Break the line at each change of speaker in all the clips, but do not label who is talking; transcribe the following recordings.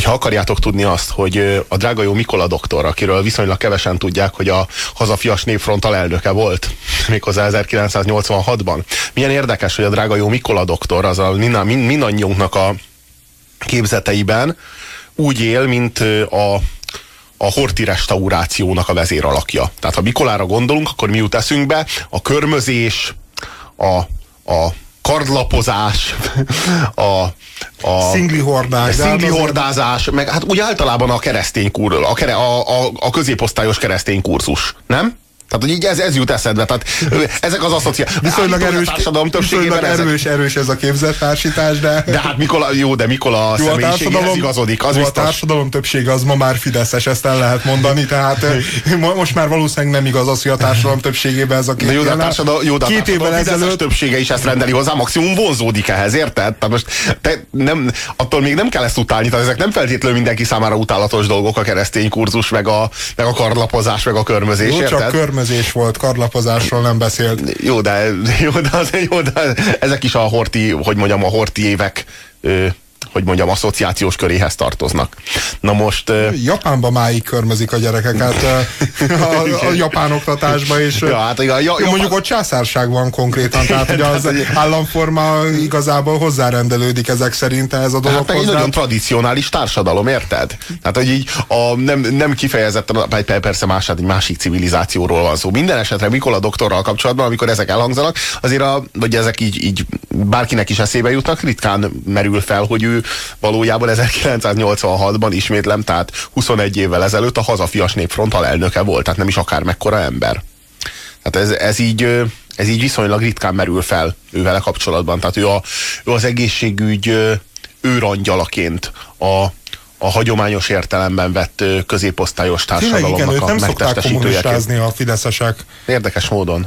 hogyha akarjátok tudni azt, hogy a drága jó Mikola doktor, akiről viszonylag kevesen tudják, hogy a Hazafias Népfront alelnöke volt, méghozzá 1986-ban. Milyen érdekes, hogy a drága jó Mikola doktor, az a mindannyiunknak a képzeteiben úgy él, mint a horti restaurációnak a vezéralakja. Tehát ha Mikolára gondolunk, akkor mi jut eszünkbe? A körmözés, a kardlapozás, a szingli hordázás, meg hát úgy általában a keresztény a középosztályos keresztény kurzus, nem? Tehát, hogy így ez jut eszedbe. Tehát ezek az asszociációk.
Viszonylag erős ez a képzettársítás, de...
De hát Mikola személyiségéhez igazodik.
A társadalom többsége az ma már fideszes, ezt el lehet mondani, tehát most már valószínűleg nem igaz az, hogy a társadalom többségében ez a két
jelen. De a két évvel ezelőtt többsége is ezt rendeli hozzá, maximum vonzódik ehhez, érted? Tehát most attól még nem kell ezt utálni, tehát ezek nem feltétlenül mindenki számára utálatos dolgok, a keresztény kurzus, meg a kardlapozás, meg a körmözés, érted? Volt, kardlapozásról nem beszélt. Jó, de ezek is a horti évek asszociációs köréhez tartoznak. Na most...
Japánban máig körmözik a gyerekeket a japán oktatásba, és
ja, hát
mondjuk ott császárság van konkrétan, tehát hogy az államforma igazából hozzárendelődik ezek szerint ez a dolog.
Hát egy nagyon tradicionális társadalom, érted? Tehát, hogy így nem kifejezetten, persze egy másik civilizációról van szó. Minden esetre Mikola doktorral kapcsolatban, amikor ezek elhangzanak, azért vagy ezek így bárkinek is eszébe jutnak, ritkán merül fel, hogy ő valójában 1986-ban, ismétlem, tehát 21 évvel ezelőtt a Hazafias Népfront alelnöke volt, tehát nem is akár mekkora ember. Tehát ez így viszonylag ritkán merül fel ővele kapcsolatban. Tehát ő az egészségügy őrangyalaként a hagyományos értelemben vett középosztályos társadalomnak a megtestesítőjeként.
A fideszesek.
Érdekes módon.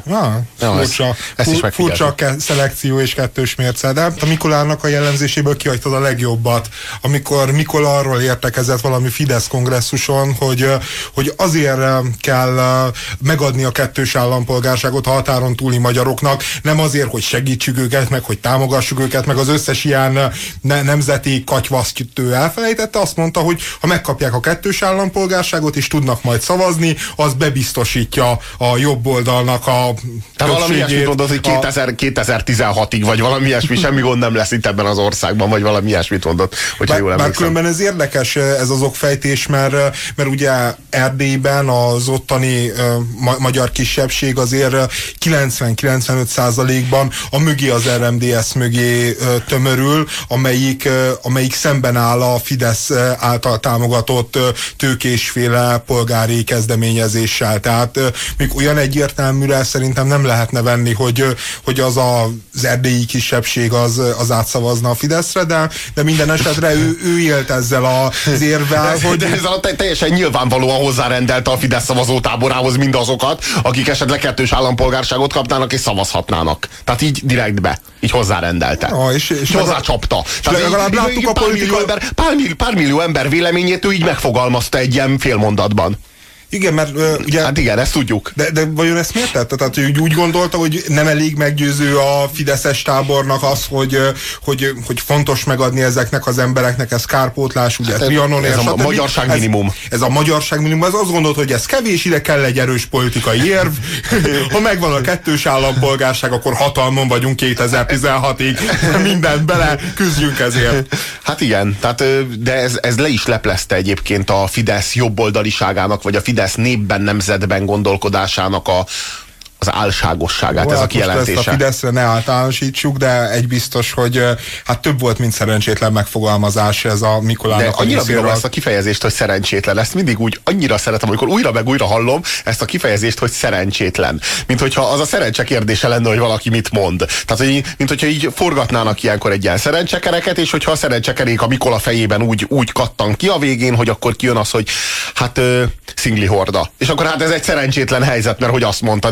Furcsa szelekció és kettős mérce. De a Mikolának a jellemzéséből kihagytad a legjobbat. Amikor Mikola arról értekezett valami Fidesz kongresszuson, hogy azért kell megadni a kettős állampolgárságot a határon túli magyaroknak, nem azért, hogy segítsük őket, meg hogy támogassuk őket, meg az összes ilyen nemzeti katyvaszt elfelejtette, azt mondta, hogy ha megkapják a kettős állampolgárságot és tudnak majd szavazni, az bebiztosítja a jobb oldalnak a
te valami ilyesmit mondod, hogy 2016-ig, vagy valami ilyesmi, semmi gond nem lesz itt ebben az országban, vagy valami ilyesmit mondott, hogyha jól emlékszem.
Különben ez érdekes, ez az okfejtés, mert ugye Erdélyben az ottani magyar kisebbség azért 90-95%-ban a mögé, az RMDSZ mögé tömörül, amelyik szemben áll a Fidesz által támogatott tőkésféle polgári kezdeményezéssel. Tehát még olyan egyértelműre szerintem nem lehetne venni, hogy az erdélyi kisebbség az átszavazna a Fideszre, de minden esetre ő élt ezzel az érvel,
hogy... De ez teljesen nyilvánvalóan hozzárendelte a Fidesz szavazótáborához mindazokat, akik esetleg kettős állampolgárságot kapnának és szavazhatnának. Tehát így direktbe, így hozzárendelte. És hozzácsapta.
Legalább láttuk a
pár millió ember véleményét ő így megfogalmazta egy ilyen félmondatban.
Igen, mert ugye...
Hát igen, ezt tudjuk.
De vajon ezt miért tette? Tehát úgy gondolta, hogy nem elég meggyőző a fideszes tábornak az, hogy fontos megadni ezeknek az embereknek, ez kárpótlás, ugye Trianon,
ez a magyarság minimum.
Ez a magyarság minimum, ez azt gondolta, hogy ez kevés, ide kell egy erős politikai érv. Ha megvan a kettős állampolgárság, akkor hatalmon vagyunk 2016-ig. Mindent bele, küzdjünk ezért.
Hát igen, tehát, de ez le is leplezte egyébként a Fidesz jobboldaliságának, vagy a Fidesz népben, nemzetben gondolkodásának az álságosságát, ez a kijelentése.
Ezt a Fideszre ne általánosítsuk, de egy biztos, hogy hát több volt, mint szerencsétlen megfogalmazás ez a Mikolának.
De annyira bírom ezt a kifejezést, hogy szerencsétlen. Ezt mindig úgy annyira szeretem, amikor újra meg újra hallom ezt a kifejezést, hogy szerencsétlen. Mint hogyha az a szerencse kérdése lenne, hogy valaki mit mond. Tehát, hogy, mint hogyha így forgatnának ilyenkor egy ilyen szerencsekereket, és hogyha a szerencsekerék a Mikola fejében úgy kattan ki a végén, hogy akkor kijön az, hogy hát szingli horda. És akkor hát ez egy szerencsétlen helyzet, mert hogy azt mondta. De hát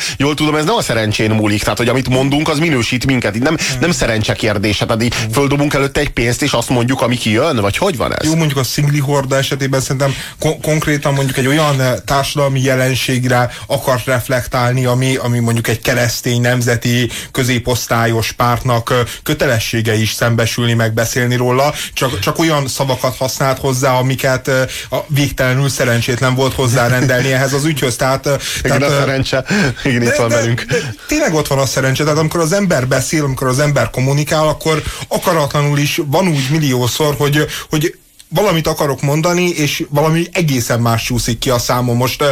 jól tudom, ez nem a szerencsén múlik, tehát hogy amit mondunk, az minősít minket. Így nem szerencse kérdése, tehát így földobunk előtte egy pénzt, és azt mondjuk, ami kijön, vagy hogy van ez?
Jó, mondjuk a szingli horda esetében szerintem konkrétan mondjuk egy olyan társadalmi jelenségre akar reflektálni, ami mondjuk egy keresztény, nemzeti, középosztályos pártnak kötelessége is szembesülni, megbeszélni róla, csak olyan szavakat használt hozzá, amiket végtelenül szerencsétlen volt hozzárendelni ehhez az ügyhöz. Tehát
a szerencse. Igen, itt van velünk.
Tényleg ott van a szerencse, tehát amikor az ember beszél, amikor az ember kommunikál, akkor akaratlanul is van úgy milliószor, hogy valamit akarok mondani, és valami egészen más csúszik ki a számon. Most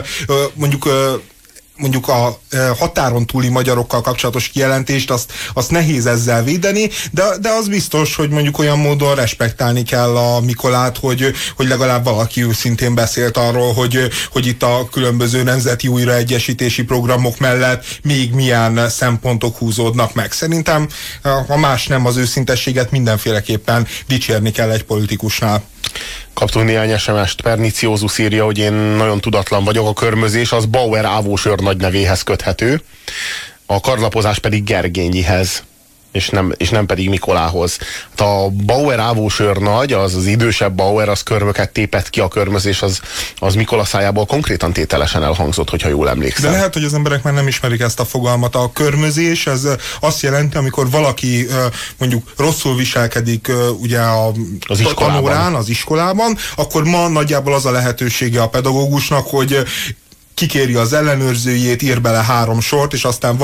mondjuk a határon túli magyarokkal kapcsolatos kijelentést, azt nehéz ezzel védeni, de az biztos, hogy mondjuk olyan módon respektálni kell a Mikolát, hogy legalább valaki őszintén beszélt arról, hogy itt a különböző nemzeti újraegyesítési programok mellett még milyen szempontok húzódnak meg. Szerintem, ha más nem, az őszintességet mindenféleképpen dicsérni kell egy politikusnál.
Kaptunk néhány SMS-t. Perniciózus írja, hogy én nagyon tudatlan vagyok, a körmözés az Bauer ávósőr nagy nevéhez köthető, a karlapozás pedig Gergényihez, és nem pedig Mikolához. Hát a Bauer ávósőr nagy, az idősebb Bauer, az körmöket tépett ki, a körmözés az Mikola szájából konkrétan tételesen elhangzott, hogyha jól emlékszem.
De lehet, hogy az emberek már nem ismerik ezt a fogalmat. A körmözés, ez azt jelenti, amikor valaki mondjuk rosszul viselkedik ugye
az iskolában.
Az iskolában, akkor ma nagyjából az a lehetősége a pedagógusnak, hogy kikéri az ellenőrzőjét, ír bele 3 sort, és aztán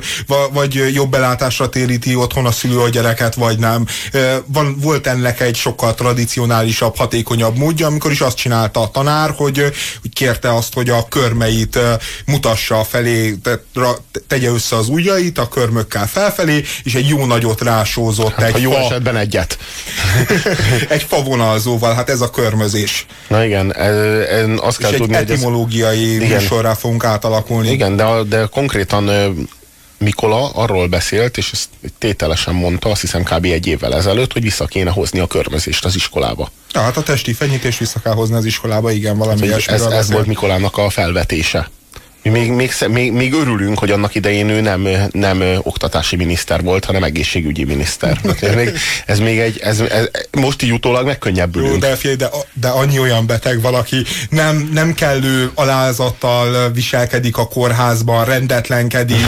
vagy jobb belátásra téríti otthon a szülő a gyereket, vagy nem. Volt ennek egy sokkal tradicionálisabb, hatékonyabb módja, amikor is azt csinálta a tanár, hogy kérte azt, hogy a körmeit mutassa felé, tegye össze az ujjait a körmökkel felfelé, és egy jó nagyot rásózott.
Hát, ha jó esetben egyet.
Egy favonalzóval, hát ez a körmözés.
Na igen, azt kell tudni,
hogy etimológiai műsorrá fogunk átalakulni.
Igen, de konkrétan Mikola arról beszélt, és ezt tételesen mondta, azt hiszem kb. 1 évvel ezelőtt, hogy vissza kéne hozni a körmözést az iskolába.
Ja, hát a testi fenyítést vissza kell hozni az iskolába, igen, valami ilyesmiről.
Ez volt Mikolának a felvetése. Mi még örülünk, hogy annak idején ő nem oktatási miniszter volt, hanem egészségügyi miniszter. Ez most így utólag megkönnyebbülünk.
Jó, de annyi olyan beteg valaki nem kellő alázattal viselkedik a kórházban, rendetlenkedik,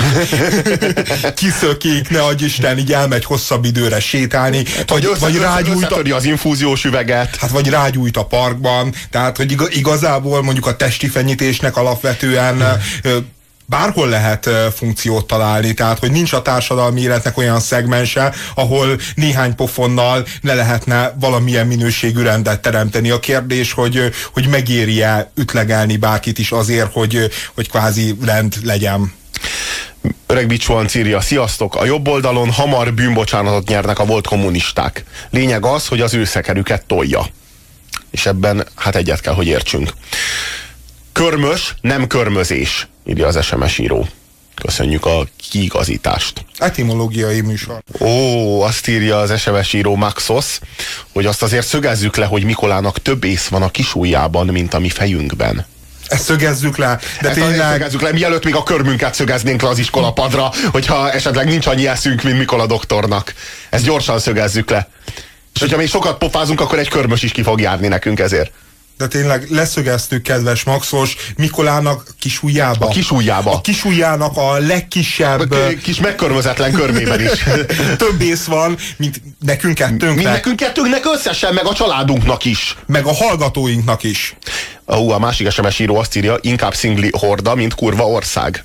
kiszökik, ne adj Isten, így elmegy hosszabb időre sétálni, vagy rágyújt
az infúziós üveget.
Hát vagy rágyújt a parkban, tehát hogy igazából mondjuk a testi fenyítésnek alapvetően bárhol lehet funkciót találni, tehát hogy nincs a társadalmi életnek olyan szegmense, ahol néhány pofonnal ne lehetne valamilyen minőségű rendet teremteni. A kérdés, hogy megéri-e ütlegelni bárkit is azért, hogy kvázi rend legyen.
Öreg Bicsuanc írja, sziasztok, a jobb oldalon hamar bűnbocsánatot nyernek a volt kommunisták. Lényeg az, hogy az ő szekerüket tolja. És ebben hát egyet kell, hogy értsünk. Körmös, nem körmözés, írja az SMS író. Köszönjük a kiigazítást.
Etimológiai műsor.
Azt írja az SMS író Maxos, hogy azt azért szögezzük le, hogy Mikolának több ész van a kisujjában, mint a mi fejünkben.
Ezt szögezzük le, de tényleg...
Szögezzük le, mielőtt még a körmünket szögeznénk le az iskolapadra, hogyha esetleg nincs annyi eszünk, mint Mikola doktornak. Ezt gyorsan szögezzük le. És hogyha még sokat pofázunk, akkor egy körmös is ki fog járni nekünk ezért.
De tényleg leszögeztük, kedves Maxos, Mikolának kisujjába.
A kisujjába.
A kisujjának a legkisebb...
Kis megkörmözetlen körmében is.
Több ész van, mint nekünk kettőnknek.
Mint nekünk kettőnknek összesen, meg a családunknak is.
Meg a hallgatóinknak is.
A másik SMS író azt írja, inkább szingli horda, mint kurva ország.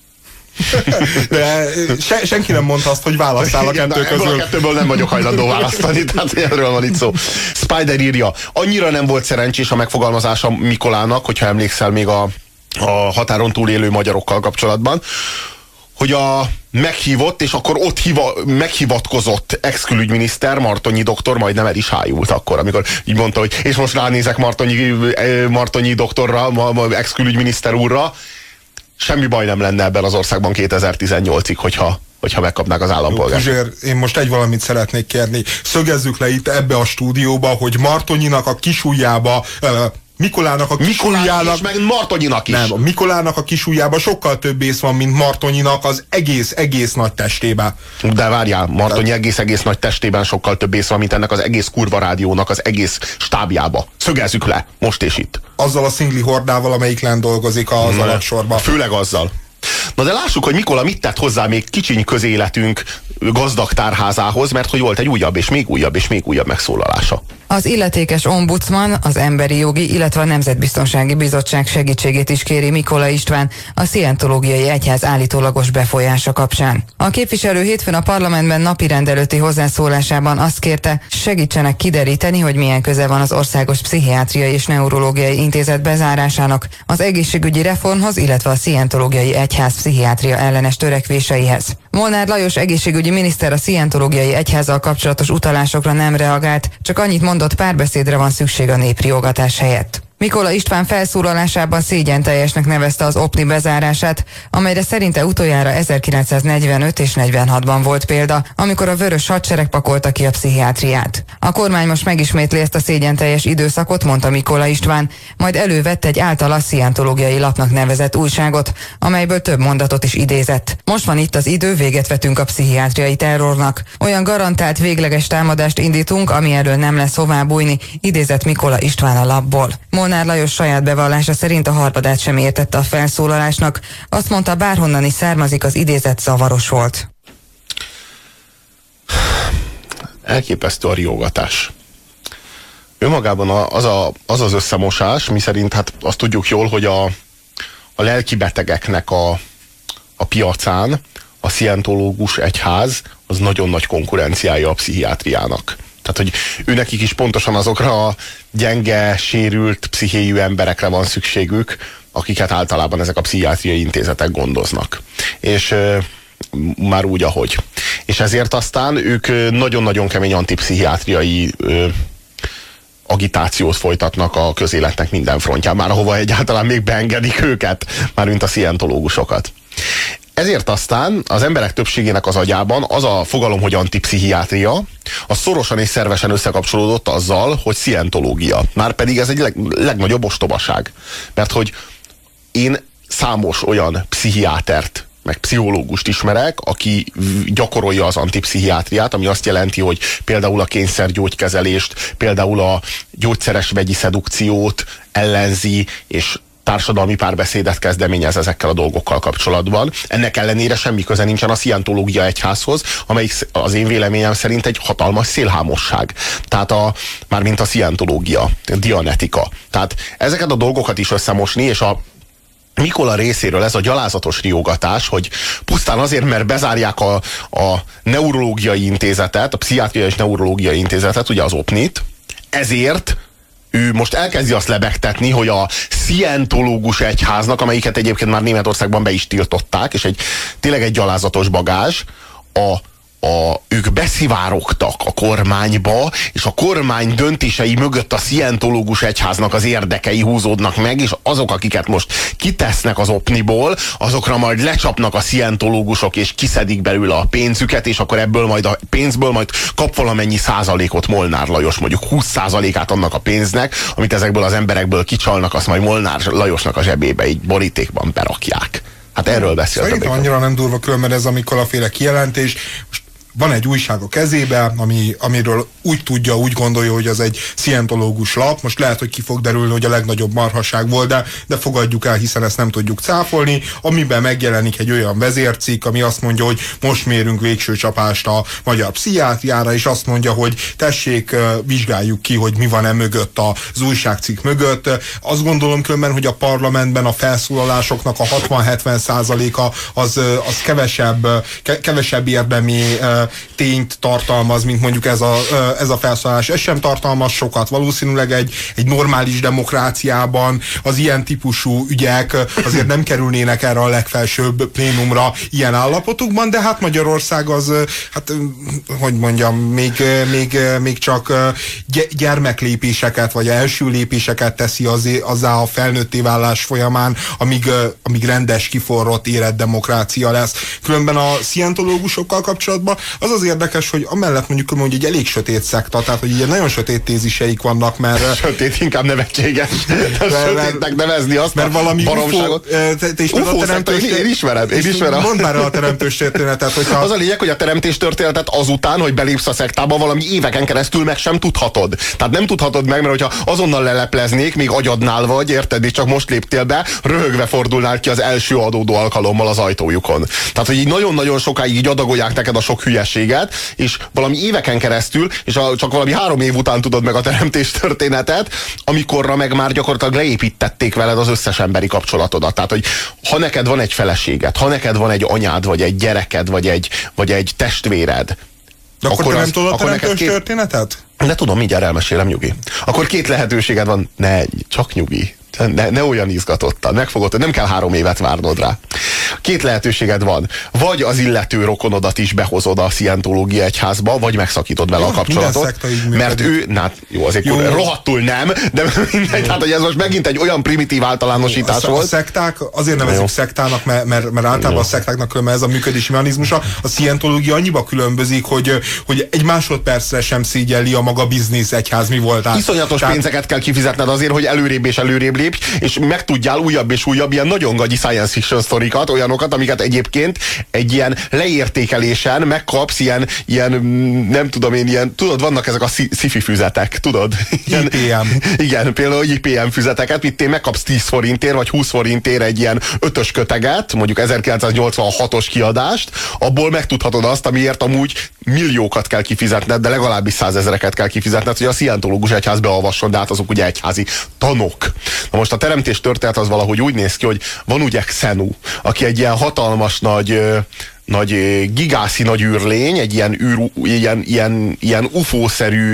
De senki nem mondta azt, hogy válasszál a kettő közül.
Ebből a kettőből nem vagyok hajlandó választani, tehát erről van itt szó. Spider írja, annyira nem volt szerencsés a megfogalmazása Mikolának, hogyha emlékszel még a határon túl élő magyarokkal kapcsolatban, hogy a meghívott, és akkor ott meghivatkozott ex-külügyminiszter, Martonyi doktor majdnem el is hájult akkor, amikor így mondta, hogy és most ránézek Martonyi doktorra, ex-külügyminiszter úrra, semmi baj nem lenne ebben az országban 2018-ig, hogyha megkapnák az állampolgárt.
Puzsér, én most egy valamit szeretnék kérni. Szögezzük le itt ebbe a stúdióba, hogy Martonyinak a kisujjába Mikolának a
kisujjának, és meg Martonyinak is.
Nem, a Mikolának a kisujjában sokkal több ész van, mint Martonyinak az egész nagy testében.
De várjál, Martonyi egész nagy testében sokkal több ész van, mint ennek az egész kurva rádiónak az egész stábjába. Szögezzük le, most és itt.
Azzal a szingli hordával, amelyik lent dolgozik az alaksorban.
Főleg azzal. Na de lássuk, hogy Mikola mit tett hozzá még kicsiny közéletünk gazdag tárházához, mert hogy volt egy újabb és még újabb és még újabb megszólalása.
Az illetékes ombudsman, az Emberi Jogi, illetve a Nemzetbiztonsági Bizottság segítségét is kéri Mikola István a Szientológiai Egyház állítólagos befolyása kapcsán. A képviselő hétfőn a parlamentben napirend előtti hozzászólásában azt kérte, segítsenek kideríteni, hogy milyen köze van az Országos Pszichiátriai és Neurológiai Intézet bezárásának az egészségügyi reformhoz, illetve a Szientológiai Egyház pszichiátria ellenes törekvéseihez. Molnár Lajos egészségügyi miniszter a Szientológiai Egyházzal kapcsolatos utalásokra nem reagált, csak annyit mondott, párbeszédre van szükség a népriogatás helyett. Mikola István felszólalásában szégyenteljesnek nevezte az OPNI bezárását, amelyre szerinte utoljára 1945 és 46-ban volt példa, amikor a Vörös Hadsereg pakolta ki a pszichiátriát. A kormány most megismétli ezt a szégyenteljes időszakot, mondta Mikola István, majd elővette egy általa szientológiai lapnak nevezett újságot, amelyből több mondatot is idézett. Most van itt az idő, véget vetünk a pszichiátriai terrornak. Olyan garantált végleges támadást indítunk, ami erről nem lesz hová bújni, idézett Mikola István a lapból. Molnár Lajos saját bevallása szerint a harmadát sem értette a felszólalásnak. Azt mondta, bárhonnan is származik, az idézet zavaros volt.
Elképesztő a riogatás. Önmagában az összemosás, miszerint hát azt tudjuk jól, hogy a lelki betegeknek a piacán a szientológus egyház az nagyon nagy konkurenciája a pszichiátriának. Tehát, hogy őnekik is pontosan azokra a gyenge, sérült pszichéjű emberekre van szükségük, akiket általában ezek a pszichiátriai intézetek gondoznak. És már úgy, ahogy. És ezért aztán ők nagyon-nagyon kemény antipszichiátriai agitációt folytatnak a közéletnek minden frontján, már ahova egyáltalán még beengedik őket, már mint a szientológusokat. Ezért aztán az emberek többségének az agyában az a fogalom, hogy antipszichiátria, az szorosan és szervesen összekapcsolódott azzal, hogy szientológia. Márpedig ez egy legnagyobb ostobaság. Mert hogy én számos olyan pszichiátert, meg pszichológust ismerek, aki gyakorolja az antipszichiátriát, ami azt jelenti, hogy például a kényszergyógykezelést, például a gyógyszeres vegyi szedukciót ellenzi, és társadalmi párbeszédet kezdeményez ezekkel a dolgokkal kapcsolatban. Ennek ellenére semmi köze nincsen a szientológia egyházhoz, amelyik az én véleményem szerint egy hatalmas szélhámosság. Tehát mármint a szientológia, a dianetika. Tehát ezeket a dolgokat is összemosni, és a Mikola részéről ez a gyalázatos riogatás, hogy pusztán azért, mert bezárják a neurológiai intézetet, a pszichiátriai és neurológiai intézetet, ugye az OPNI-t, ezért ő most elkezdi azt lebegtetni, hogy a szientológus egyháznak, amelyiket egyébként már Németországban be is tiltották, és tényleg egy gyalázatos bagázs, ők beszivárogtak a kormányba, és a kormány döntései mögött a szientológus egyháznak az érdekei húzódnak meg, és azok, akiket most kitesznek az OPNI-ból, azokra majd lecsapnak a szientológusok, és kiszedik belőle a pénzüket, és akkor ebből majd a pénzből majd kap valamennyi százalékot Molnár Lajos, mondjuk 20%-át annak a pénznek, amit ezekből az emberekből kicsalnak, azt majd Molnár Lajosnak a zsebébe így borítékban berakják. Hát erről beszélt.
Szerintem annyira nem durva különben ez a Mikola-féle kijelentés. Most van egy újság a kezébe, amiről úgy tudja, úgy gondolja, hogy az egy szientológus lap. Most lehet, hogy ki fog derülni, hogy a legnagyobb marhaság volt, de fogadjuk el, hiszen ezt nem tudjuk cáfolni, amiben megjelenik egy olyan vezércikk, ami azt mondja, hogy most mérünk végső csapást a magyar pszichiátriára, és azt mondja, hogy tessék, vizsgáljuk ki, hogy mi van mögött az újságcikk mögött. Azt gondolom különben, hogy a parlamentben a felszólalásoknak a 60-70%-a az kevesebb érdemi tényt tartalmaz, mint mondjuk ez a felszólalás. Ez sem tartalmaz sokat. Valószínűleg egy normális demokráciában az ilyen típusú ügyek azért nem kerülnének erre a legfelsőbb plénumra ilyen állapotokban, de hát Magyarország az, hát hogy mondjam, még csak gyermeklépéseket, vagy első lépéseket teszi azzá a felnőtté válás folyamán, amíg rendes, kiforrott, érett demokrácia lesz. Különben a szientológusokkal kapcsolatban az az érdekes, hogy amellett mondjuk, hogy egy elég sötét szekta, tehát hogy ilyen nagyon sötét téziseik vannak, mert...
Sötét, inkább nevetséges. Sötétnek nevezni azt
mert valami
baromságot.
Te ismered a teremtős...
Én ismerem.
Mondd már a teremtős történetet, hogyha...
Az a lényeg, hogy a teremtés történetet azután, hogy belépsz a szektába, valami éveken keresztül meg sem tudhatod. Tehát nem tudhatod meg, mert hogyha azonnal lelepleznék, még agyadnál vagy, érted, és csak most léptél be, röhögve fordulnál ki az első adódó alkalommal az ajtójukon. Tehát, hogy így nagyon-nagyon sokáig így adagolják neked a sok hülyeséget, és valami éveken keresztül, és csak valami 3 év után tudod meg a teremtés történetet, amikorra meg már gyakorlatilag leépítették veled az összes emberi kapcsolatodat. Tehát, hogy ha neked van egy feleséged, ha neked van egy anyád, vagy egy gyereked, vagy egy testvéred,
de akkor te nem tudod a teremtős történetet?
De tudom, mindjárt elmesélem, nyugi. Akkor 2 lehetőséged van, csak nyugi. Ne olyan izgatottan, megfogod, nem kell 3 évet várnod rá. 2 lehetőséged van. Vagy az illető rokonodat is behozod a szientológia egyházba, vagy megszakítod vele a kapcsolatot. Mert ő, jó, azért rohadtul nem, de mindegy, hát hogy ez most megint egy olyan primitív általánosítás volt.
A szekták, azért nevezik szektának, mert általában a szektáknak különben ez a működési mechanizmusa. A szientológia annyiba különbözik, hogy egy másodpercre sem szégyelli a maga biznisz egyház mi volt.
Iszonyatos pénzeket kell kifizetned azért, hogy előrébb és előrébb lépj, és megtudjál újabb és újabb ilyen nagyon gagyi science fiction sztorikat, olyanokat, amiket egyébként egy ilyen leértékelésen megkapsz, ilyen nem tudom én, ilyen, tudod, vannak ezek a sci-fi füzetek, tudod?
IPM.
Igen, például IPM füzeteket, itt megkapsz 10 forintért, vagy 20 forintért egy ilyen 5-ös köteget, mondjuk 1986-os kiadást, abból megtudhatod azt, amiért amúgy milliókat kell kifizetned, de legalábbis 100 000-eket kell kifizetned, hogy a szientológus egyház beolvasson, de hát azok ugye egyházi tanok. Na most a teremtés történet az valahogy úgy néz ki, hogy van ugye Xenu, aki egy ilyen hatalmas nagy gigászi nagy űrlény, egy ilyen UFO-szerű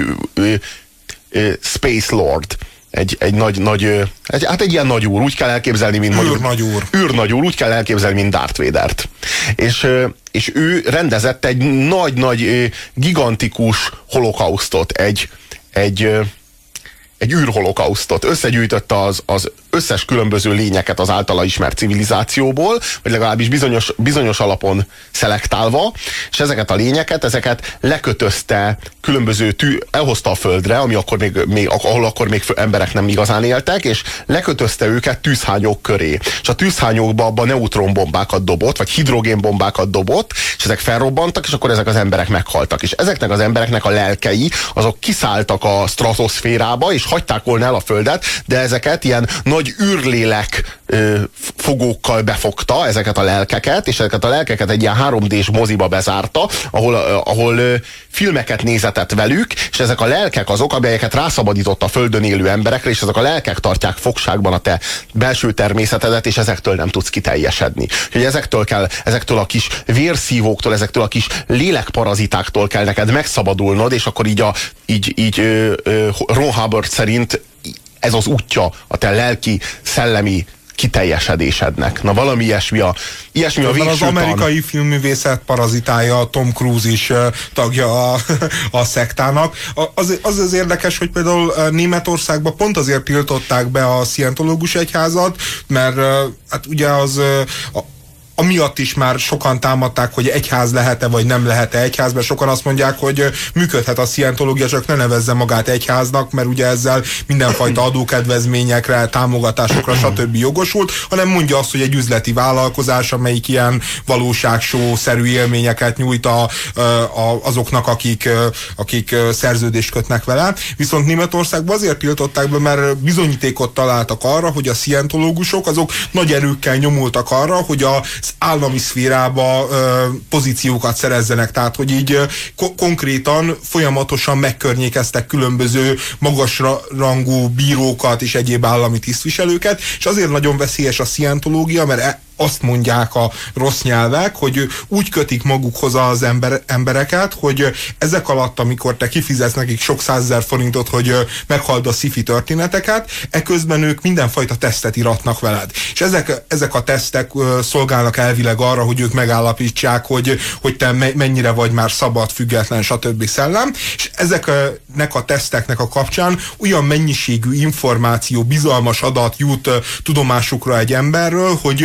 Space Lord. Egy ilyen nagy úr, úgy kell elképzelni, mint űrnagy úr, úgy kell elképzelni, mint Darth Vadert. És ő rendezett egy nagy gigantikus holokausztot, egy űrholokausztot. Összegyűjtötte az összes különböző lényeket az általa ismert civilizációból, vagy legalábbis bizonyos alapon szelektálva, és ezeket a lényeket, lekötözte különböző elhozta a Földre, ahol akkor még emberek nem igazán éltek, és lekötözte őket tűzhányók köré. És a tűzhányókba abban neutronbombákat dobott, vagy hidrogénbombákat dobott, és ezek felrobbantak, és akkor ezek az emberek meghaltak. És ezeknek az embereknek a lelkei, azok kiszálltak a stratoszférába, és hagyták volna el a Földet, de ezeket ilyen nagy űrlélek fogókkal befogta, ezeket a lelkeket, és ezeket a lelkeket egy ilyen 3D-s moziba bezárta, ahol filmeket nézetett velük, és ezek a lelkek azok, amelyeket rászabadított a Földön élő emberekre, és ezek a lelkek tartják fogságban a te belső természetedet, és ezektől nem tudsz kiteljesedni. Úgyhogy ezektől a kis vérszívóktól, ezektől a kis lélekparazitáktól kell neked megszabadulnod, és akkor így Ron Hubbard szerint ez az útja a te lelki, szellemi kiteljesedésednek. Na valami ilyesmi a végső
az amerikai filmművészet parazitája, Tom Cruise is tagja a szektának. Az érdekes, hogy például Németországban pont azért tiltották be a szientológus egyházat, mert hát ugye amiatt is már sokan támadták, hogy egyház lehet-e, vagy nem lehet-e egyház, mert sokan azt mondják, hogy működhet a szientológia, csak ne nevezze magát egyháznak, mert ugye ezzel mindenfajta adókedvezményekre, támogatásokra, stb. Jogosult, hanem mondja azt, hogy egy üzleti vállalkozás, amelyik ilyen valóságshow-szerű élményeket nyújt azoknak, akik szerződést kötnek vele. Viszont Németországban azért tiltották be, mert bizonyítékot találtak arra, hogy a szientológusok azok nagy erőkkel nyomultak arra, hogy az állami szférába pozíciókat szerezzenek, tehát hogy így konkrétan folyamatosan megkörnyékeztek különböző magas rangú bírókat és egyéb állami tisztviselőket, és azért nagyon veszélyes a szientológia, mert azt mondják a rossz nyelvek, hogy úgy kötik magukhoz az embereket, hogy ezek alatt, amikor te kifizetsz nekik sok 100 000 forintot, hogy meghalld a sci-fi történeteket, eközben ők mindenfajta tesztet iratnak veled. És ezek a tesztek szolgálnak elvileg arra, hogy ők megállapítsák, hogy te mennyire vagy már szabad, független, stb. Szellem, és ezeknek a teszteknek a kapcsán olyan mennyiségű információ, bizalmas adat jut tudomásukra egy emberről, hogy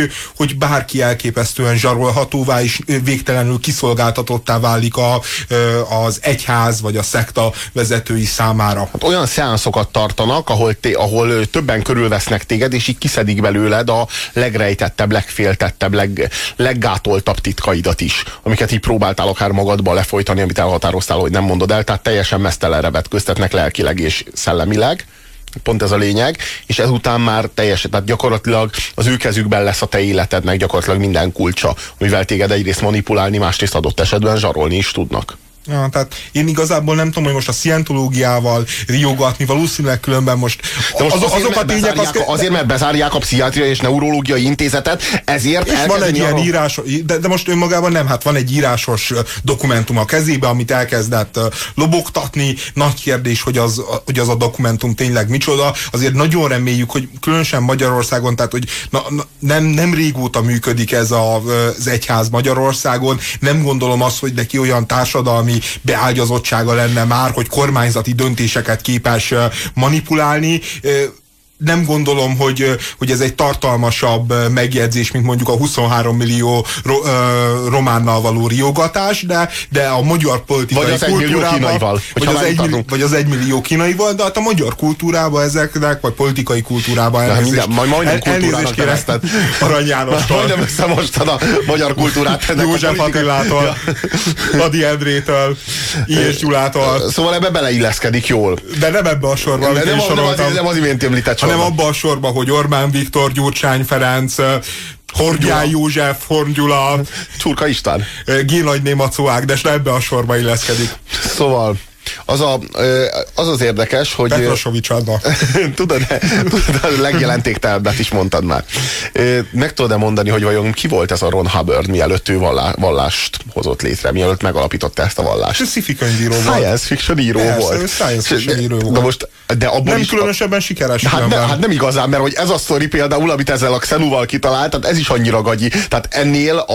hogy bárki elképesztően zsarolhatóvá és végtelenül kiszolgáltatottá válik az egyház vagy a szekta vezetői számára.
Hát olyan szeánszokat tartanak, ahol többen körülvesznek téged, és így kiszedik belőled a legrejtettebb, legféltettebb, leggátoltabb titkaidat is, amiket így próbáltál akár magadba lefolytani, amit elhatároztál, hogy nem mondod el, tehát teljesen meztelenre vetköztetnek lelkileg és szellemileg. Pont ez a lényeg, és ezután már teljesen, tehát gyakorlatilag az ő kezükben lesz a te életednek gyakorlatilag minden kulcsa, amivel téged egyrészt manipulálni, másrészt adott esetben zsarolni is tudnak.
Ja, tehát én igazából nem tudom, hogy most a szientológiával riogatni, valószínűleg különben most
azok a tények... Azért, mert bezárják a pszichiátriai és neurológiai intézetet, ezért
és van egy ilyen írás, de most önmagában nem, hát van egy írásos dokumentum a kezébe, amit elkezdett lobogtatni. Nagy kérdés, hogy az a dokumentum tényleg micsoda. Azért nagyon reméljük, hogy különösen Magyarországon, tehát hogy nem régóta működik ez az egyház Magyarországon. Nem gondolom azt, hogy neki olyan társadalmi beágyazottsága lenne már, hogy kormányzati döntéseket képes manipulálni. Nem gondolom, hogy ez egy tartalmasabb megjegyzés, mint mondjuk a 23 millió románnal való riogatás, de a magyar politikai kultúrában, vagy az 1 millió kínaival, de hát a magyar kultúrában ezeknek, vagy politikai kultúrában elnézést kérek Arany Jánostól.
Majdnem összemostad a magyar kultúrát.
József Attilától, Ady Endrétől, I.S. Gyulától.
Szóval ebbe beleilleszkedik jól.
De nem ebbe a sorba, amit én soroltam.
Nem az imént említett sorba.
Nem abban a sorban, hogy Orbán Viktor, Gyurcsány Ferenc, Horgyán József, Horn Gyula,
Csurka István,
G. Nagyné Macó Ágnes, de ebbe a sorba illeszkedik.
Szóval az érdekes, hogy...
Petrosovics Anna.
Tudod, a legjelentéktelebbet is mondtad már. Meg tudod-e mondani, hogy vajon ki volt ez a Ron Hubbard, mielőtt ő vallást hozott létre, mielőtt megalapította ezt a vallást?
Ez sci-fi könyvíró volt.
Science fiction író volt.
Science fiction író volt.
De abban
nem
is
különösebben sikeres.
Hát nem igazán, mert hogy ez a sztori például, amit ezzel a Xenuval kitalált, tehát ez is annyira gagyi. Tehát ennél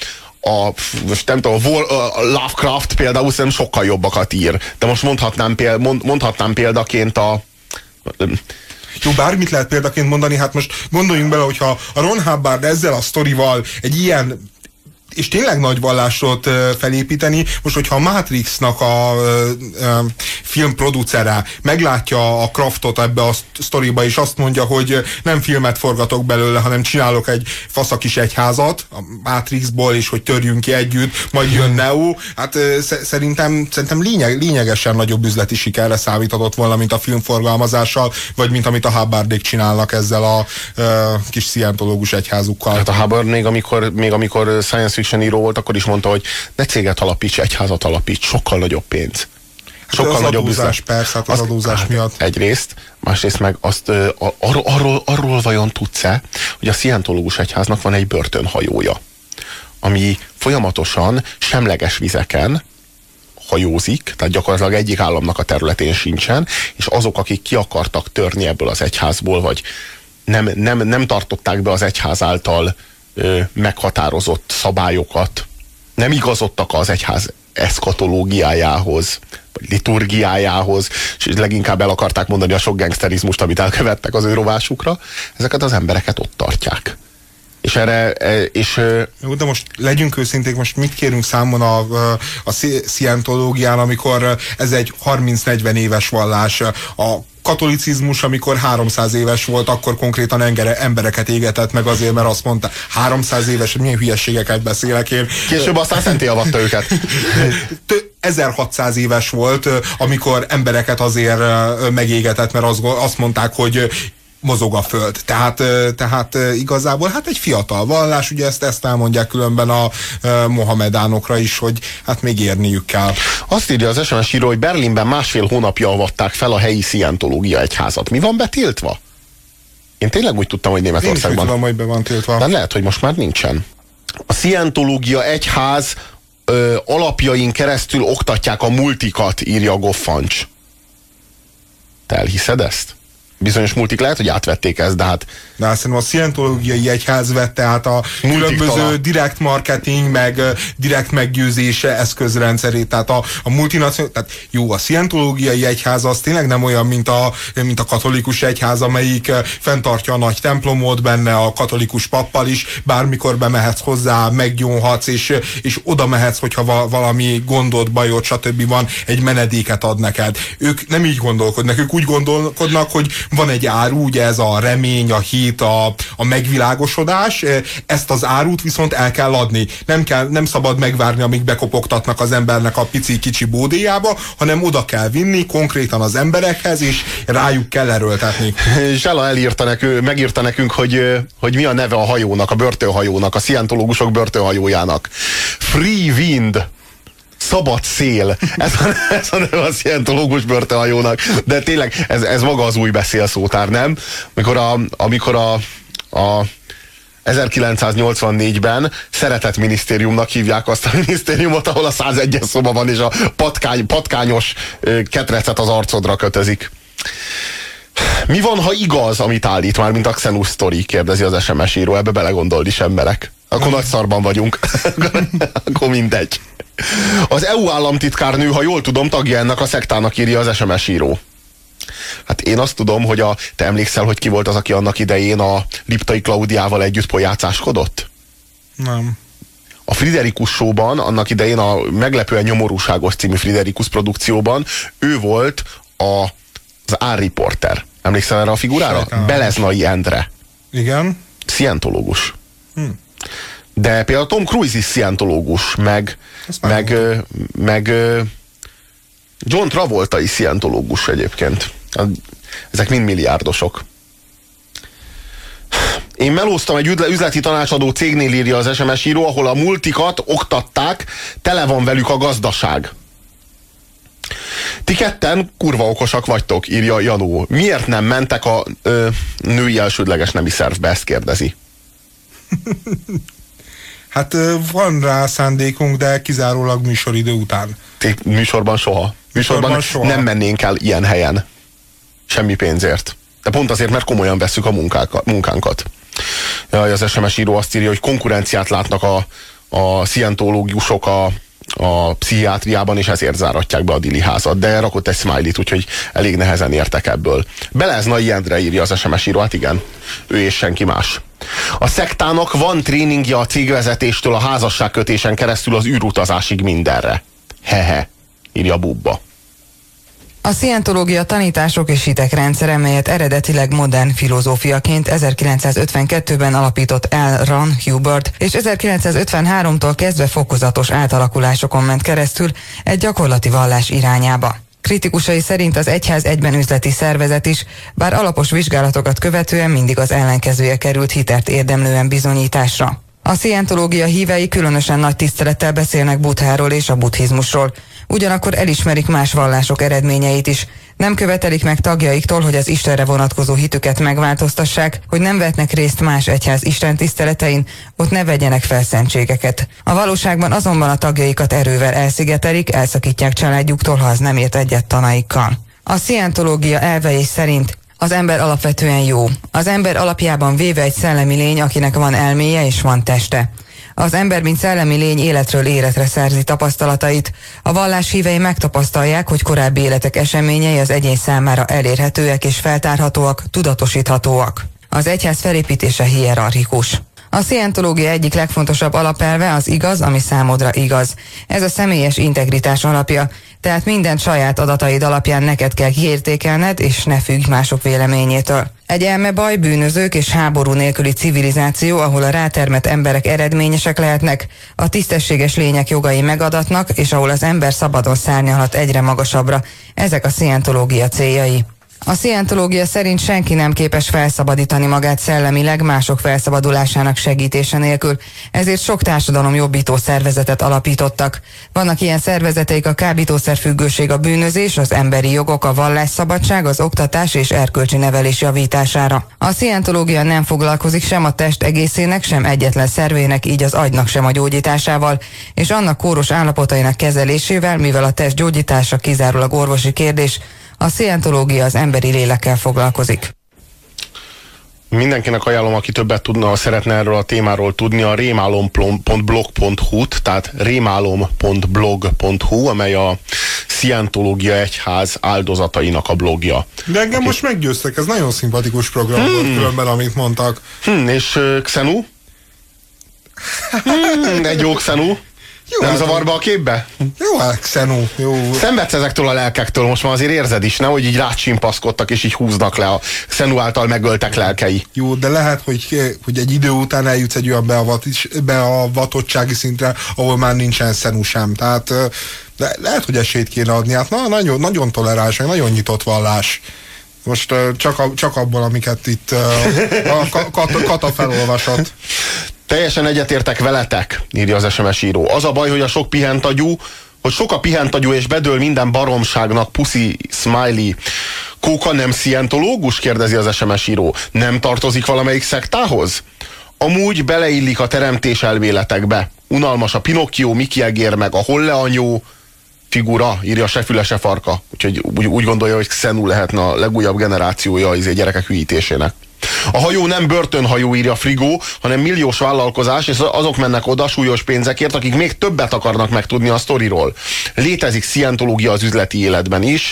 most nem tudom, a Lovecraft például szerintem sokkal jobbakat ír. De most mondhatnám példaként
Jó, bármit lehet példaként mondani, hát most gondoljunk bele, hogyha a Ron Hubbard ezzel a sztorival egy ilyen és tényleg nagy vallásot felépíteni. Most, hogyha a Matrixnak a filmproducere meglátja a Craftot ebbe a sztoriba, és azt mondja, hogy nem filmet forgatok belőle, hanem csinálok egy faszakis egyházat a Matrixból, és hogy törjünk ki együtt, majd jön Neo. Hát szerintem lényegesen nagyobb üzleti sikerre számíthatott volna, mint a filmforgalmazással, vagy mint amit a Hubbardék csinálnak ezzel a kis szientológus egyházukkal.
Hát a Hubbard még amikor science fiction író volt, akkor is mondta, hogy ne céget alapíts, egyházat alapíts, sokkal nagyobb pénz.
Sokkal az nagyobb adózás, persze, hát az adózás miatt.
Egyrészt, másrészt meg azt arról vajon tudsz-e, hogy a szientológus egyháznak van egy börtönhajója, ami folyamatosan semleges vizeken hajózik, tehát gyakorlatilag egyik államnak a területén sincsen, és azok, akik ki akartak törni ebből az egyházból, vagy nem tartották be az egyház által meghatározott szabályokat, nem igazodtak az egyház eszkatológiájához, vagy liturgiájához, és leginkább el akarták mondani a sok gangsterizmust, amit elkövettek az ő rovásukra, ezeket az embereket ott tartják.
Jó, de most legyünk őszinték, most mit kérünk számon a szientológián, amikor ez egy 30-40 éves vallás. A katolicizmus, amikor 300 éves volt, akkor konkrétan embereket égetett meg azért, mert azt mondta, 300 éves, milyen hülyességeket beszélek én.
Később aztán szenté avatta őket.
1600 éves volt, amikor embereket azért megégetett, mert azt mondták, hogy mozog a föld. Tehát igazából hát egy fiatal vallás, ugye ezt elmondják különben a mohamedánokra is, hogy hát még érniük kell.
Azt írja az SMS író, hogy Berlinben 1,5 hónapja avatták fel a helyi szientológia egyházat. Mi van betiltva? Én tényleg úgy tudtam, hogy Németországban.
Én is úgy tudom, hogy be van tiltva.
De lehet, hogy most már nincsen. A szientológia egyház alapjain keresztül oktatják a multikat, írja Goffancs. Te elhiszed ezt? bizonyos multik lehet, hogy átvették ezt, de hát...
De azt szerintem a szientológiai egyház vette át a különböző direkt marketing, meg direkt meggyőzése eszközrendszerét, tehát a multinacionális, tehát jó, a szientológiai egyház az tényleg nem olyan, mint a katolikus egyház, amelyik fenntartja a nagy templomot, benne a katolikus pappal is, bármikor bemehetsz hozzá, meggyónhatsz, és oda mehetsz, hogyha valami gondod, bajod, stb. Van, egy menedéket ad neked. Ők nem így gondolkodnak, ők úgy gondolkodnak, hogy van egy áru, ugye ez a remény, a hit, a megvilágosodás, ezt az árut viszont el kell adni. Nem szabad megvárni, amíg bekopogtatnak az embernek a pici kicsi bódéjába, hanem oda kell vinni konkrétan az emberekhez, és rájuk kell erőltetni.
Zsela megírta nekünk, hogy mi a neve a hajónak, a börtönhajónak, a szientológusok börtönhajójának. Free Wind. Szabad szél. Ez a neve a szientológus börtönhajónak. De tényleg ez maga az új beszélszótár, nem? Amikor a 1984-ben szeretetminisztériumnak hívják azt a minisztériumot, ahol a 101-es szoba van, és a patkányos ketrecet az arcodra kötözik. Mi van, ha igaz, amit állít már, mint a Xenus Story, kérdezi az SMS író, ebbe belegondolni sem merek. Akkor nagy szarban vagyunk. Akkor mindegy. Az EU államtitkárnő, ha jól tudom, tagja ennek a szektának, írja az SMS író. Hát én azt tudom, hogy te emlékszel, hogy ki volt az, aki annak idején a Liptai Klaudiával együtt pojácáskodott?
Nem.
A Friderikus Show-ban, annak idején a Meglepően nyomorúságos című Friderikus produkcióban ő volt az árriporter. Emlékszel erre a figurára?
Sejtem.
Beleznai Endre.
Igen.
Szientológus. De például Tom Cruise is szientológus, meg John Travolta is szientológus egyébként. Ezek mind milliárdosok. Én melóztam egy üzleti tanácsadó cégnél, írja az SMS író, ahol a multikat oktatták, tele van velük a gazdaság. Ti ketten kurva okosak vagytok, írja Janó. Miért nem mentek a női elsődleges nemi szervbe, ezt kérdezi.
Hát van rá szándékunk, de kizárólag műsoridő után.
Műsorban soha. Műsorban soha. Nem mennénk el ilyen helyen. Semmi pénzért. De pont azért, mert komolyan vesszük a munkánkat. Az SMS író azt írja, hogy konkurenciát látnak a szientológusok a pszichiátriában, és ezért záratják be a Dili házat. De rakott egy smiley-t, úgyhogy elég nehezen értek ebből. Beleznai Endre, írja az SMS író, hát igen, ő és senki más. A szektának van tréningja a cégvezetéstől a házasságkötésen keresztül az űrutazásig mindenre. Hehe, írja Bubba.
A szientológia tanítások és hitek rendszere, melyet eredetileg modern filozófiaként 1952-ben alapított L. Ron Hubbard, és 1953-tól kezdve fokozatos átalakulásokon ment keresztül egy gyakorlati vallás irányába. Kritikusai szerint az egyház egyben üzleti szervezet is, bár alapos vizsgálatokat követően mindig az ellenkezője került hitelt érdemlően bizonyításra. A szientológia hívei különösen nagy tisztelettel beszélnek Buddháról és a buddhizmusról, ugyanakkor elismerik más vallások eredményeit is. Nem követelik meg tagjaiktól, hogy az Istenre vonatkozó hitüket megváltoztassák, hogy nem vetnek részt más egyház istentiszteletein, ott ne vegyenek fel szentségeket. A valóságban azonban a tagjaikat erővel elszigetelik, elszakítják családjuktól, ha az nem ért egyet tanaikkal. A szientológia elvei szerint az ember alapvetően jó. Az ember alapjában véve egy szellemi lény, akinek van elméje és van teste. Az ember, mint szellemi lény életről életre szerzi tapasztalatait. A vallás hívei megtapasztalják, hogy korábbi életek eseményei az egyén számára elérhetőek és feltárhatóak, tudatosíthatóak. Az egyház felépítése hierarchikus. A szientológia egyik legfontosabb alapelve az igaz, ami számodra igaz. Ez a személyes integritás alapja, tehát minden saját adataid alapján neked kell kiértékelned, és ne függj mások véleményétől. Egy elmebaj, bűnözők és háború nélküli civilizáció, ahol a rátermett emberek eredményesek lehetnek, a tisztességes lények jogai megadatnak, és ahol az ember szabadon szárnyalhat egyre magasabbra. Ezek a szientológia céljai. A szientológia szerint senki nem képes felszabadítani magát szellemileg mások felszabadulásának segítése nélkül, ezért sok társadalom jobbító szervezetet alapítottak. Vannak ilyen szervezeteik a kábítószerfüggőség, a bűnözés, az emberi jogok, a vallásszabadság, az oktatás és erkölcsi nevelés javítására. A szientológia nem foglalkozik sem a test egészének, sem egyetlen szervének, így az agynak sem a gyógyításával, és annak kóros állapotainak kezelésével, mivel a test gyógyítása kizárólag orvosi kérdés, A szientológia az emberi lélekkel foglalkozik.
Mindenkinek ajánlom, aki többet tudna, szeretne erről a témáról tudni, a rémálom.blog.hu-t, tehát rémálom.blog.hu, amely a Szientológia Egyház áldozatainak a blogja.
De engem most meggyőztek, ez nagyon szimpatikus program volt különben, amit mondtak.
És Xenu? Egy jó Xenu? Jó, nem zavar be a képbe?
Jó, Xenu, jó.
Szenvedsz ezektől a lelkektől, most már azért érzed is, nehogy így rácsimpaszkodtak és így húznak le a Xenu által megöltek lelkei.
Jó, de lehet, hogy egy idő után eljutsz egy olyan beavatottsági szintre, ahol már nincsen Xenu sem. Tehát de lehet, hogy esélyt kéne adni. Hát nagyon, nagyon toleráns, nagyon nyitott vallás. Most csak abból, amiket itt a Kata felolvasott.
Teljesen egyetértek veletek, írja az SMS író. Az a baj, hogy sok a pihentagyú és bedől minden baromságnak, puszi, smiley. Kóka nem szientológus? Kérdezi az SMS író. Nem tartozik valamelyik szektához? Amúgy beleillik a teremtés elméletekbe. Unalmas a Pinokkió, Miki Egér meg a Holle-anyó figura, írja se füle, se farka. Úgyhogy úgy gondolja, hogy Xenu lehetne a legújabb generációja az gyerekek hűítésének. A hajó nem börtönhajó, írja Frigó, hanem milliós vállalkozás, és azok mennek oda súlyos pénzekért, akik még többet akarnak megtudni a sztoriról. Létezik szientológia az üzleti életben is.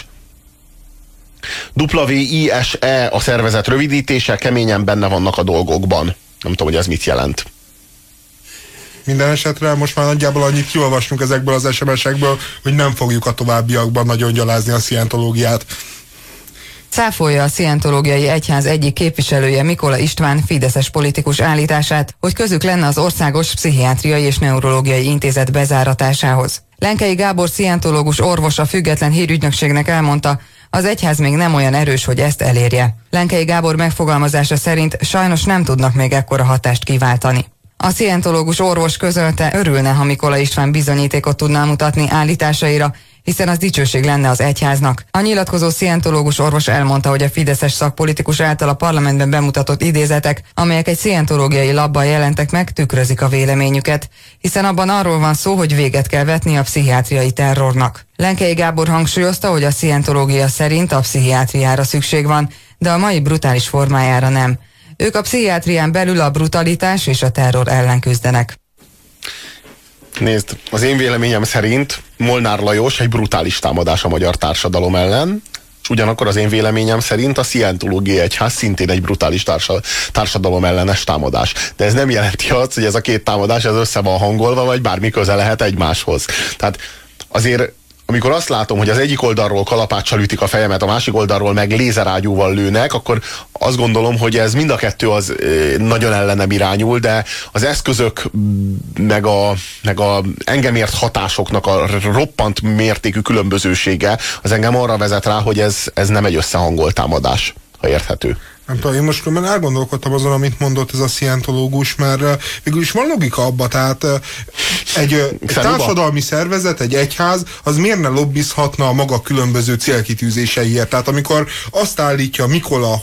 WISE a szervezet rövidítése, keményen benne vannak a dolgokban. Nem tudom, hogy ez mit jelent.
Minden esetre most már nagyjából annyit kiolvastunk ezekből az SMS-ekből, hogy nem fogjuk a továbbiakban nagyon gyalázni a szientológiát.
Cáfolja a Szientológiai Egyház egyik képviselője, Mikola István, fideszes politikus állítását, hogy közük lenne az Országos Pszichiátriai és Neurológiai Intézet bezáratásához. Lenkei Gábor szientológus orvos a Független Hírügynökségnek elmondta, az egyház még nem olyan erős, hogy ezt elérje. Lenkei Gábor megfogalmazása szerint sajnos nem tudnak még ekkora hatást kiváltani. A szientológus orvos közölte, örülne, ha Mikola István bizonyítékot tudná mutatni állításaira, hiszen az dicsőség lenne az egyháznak. A nyilatkozó szientológus orvos elmondta, hogy a fideszes szakpolitikus által a parlamentben bemutatott idézetek, amelyek egy szientológiai labban jelentek meg, tükrözik a véleményüket, hiszen abban arról van szó, hogy véget kell vetni a pszichiátriai terrornak. Lenkei Gábor hangsúlyozta, hogy a szientológia szerint a pszichiátriára szükség van, de a mai brutális formájára nem. Ők a pszichiátrián belül a brutalitás és a terror ellen küzdenek.
Nézd, az én véleményem szerint Molnár Lajos egy brutális támadás a magyar társadalom ellen, és ugyanakkor az én véleményem szerint a Szientológiai Egyház szintén egy brutális társadalom ellenes támadás. De ez nem jelenti azt, hogy ez a két támadás ez össze van hangolva, vagy bármi köze lehet egymáshoz. Tehát azért amikor azt látom, hogy az egyik oldalról kalapáccsal ütik a fejemet, a másik oldalról meg lézerágyúval lőnek, akkor azt gondolom, hogy ez mind a kettő az nagyon ellenem irányul, de az eszközök meg a engem ért hatásoknak a roppant mértékű különbözősége az engem arra vezet rá, hogy ez nem egy összehangolt támadás, ha érthető.
Nem tudom, én most különben elgondolkodtam azon, amit mondott ez a szientológus, mert végül is van logika abba, tehát egy társadalmi szervezet, egy egyház, az miért ne lobbizhatna a maga különböző célkitűzéseiért? Tehát amikor azt állítja Mikola,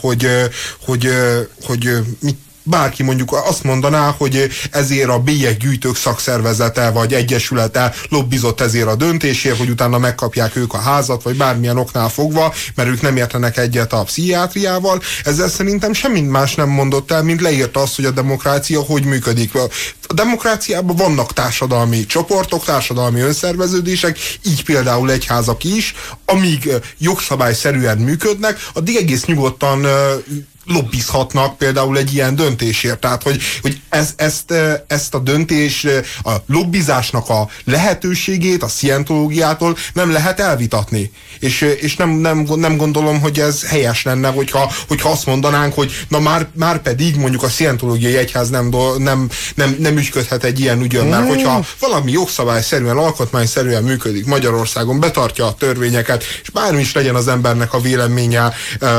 hogy bárki mondjuk azt mondaná, hogy ezért a bélyeggyűjtők szakszervezete vagy egyesülete lobbizott ezért a döntésért, hogy utána megkapják ők a házat, vagy bármilyen oknál fogva, mert ők nem értenek egyet a pszichiátriával. Ezzel szerintem semmi más nem mondott el, mint leírta azt, hogy a demokrácia hogy működik. A demokráciában vannak társadalmi csoportok, társadalmi önszerveződések, így például egyházak is, amíg jogszabályszerűen működnek, addig egész nyugodtan lobbizhatnak például egy ilyen döntésért. Tehát, hogy ezt a döntés, a lobbizásnak a lehetőségét a szientológiától nem lehet elvitatni. És nem gondolom, hogy ez helyes lenne, hogyha azt mondanánk, hogy na már pedig mondjuk a Szientológiai Egyház nem ügyködhet egy ilyen ügyön, mert hogyha valami jogszabályszerűen, alkotmányszerűen működik Magyarországon, betartja a törvényeket, és bármi is legyen az embernek a véleménye,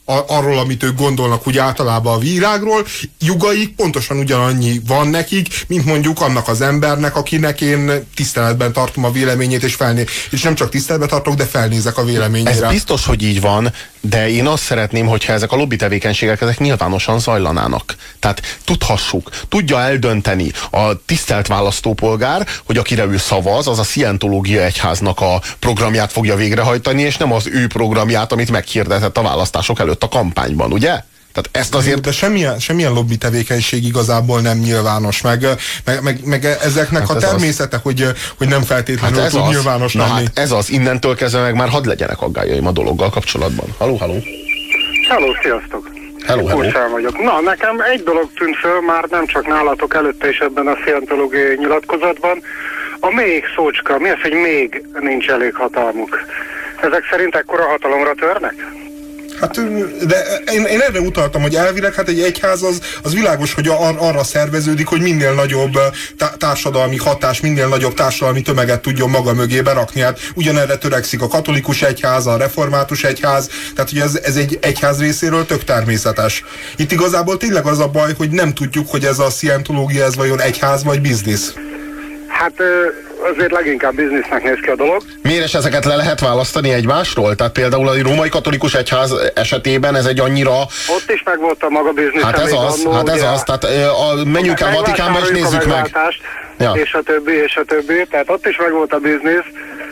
arról, amit ők gondolnak úgy általában a világról, jugaik pontosan ugyanannyi van nekik, mint mondjuk annak az embernek, akinek én tiszteletben tartom a véleményét, és nem csak tiszteletben tartok, de felnézek a véleményére.
Ez biztos, hogy így van, de én azt szeretném, hogyha ezek a lobby tevékenységek ezek nyilvánosan zajlanának. Tehát tudja eldönteni a tisztelt választópolgár, hogy akire ő szavaz, az a Scientológia egyháznak a programját fogja végrehajtani, és nem az ő programját, amit meghirdetett a választások előtt a kampányban, ugye? Tehát ezt azért...
De semmilyen lobby tevékenység igazából nem nyilvános, meg ezeknek hát a természete, hogy nem feltétlenül tud nyilvános lenni.
Hát ez az, innentől kezdve meg már hadd legyenek aggályaim a dologgal kapcsolatban. Halló.
Hello, sziasztok!
Hello.
Vagyok. Na, nekem egy dolog tűnt föl, már nem csak nálatok előtte is ebben a szientológiai nyilatkozatban. A még szócska, mi az, hogy még nincs elég hatalmuk? Ezek szerint ekkora hatalomra törnek?
Hát, de én erre utaltam, hogy elvileg hát egy egyház az világos, hogy arra szerveződik, hogy minél nagyobb társadalmi hatás, minél nagyobb társadalmi tömeget tudjon maga mögé berakni. Hát ugyanerre törekszik a katolikus egyház, a református egyház, tehát hogy ez egy egyház részéről tök természetes. Itt igazából tényleg az a baj, hogy nem tudjuk, hogy ez a scientológia, ez vajon egyház vagy biznisz.
Hát azért leginkább biznisznek néz ki a dolog.
Miért is ezeket le lehet választani egymásról? Tehát például a római katolikus egyház esetében ez egy annyira...
Ott is megvolt a maga biznisz.
Hát ez az. Tehát menjünk el Vatikánba és nézzük meg.
Ja. És a többi. Tehát ott is megvolt a biznisz.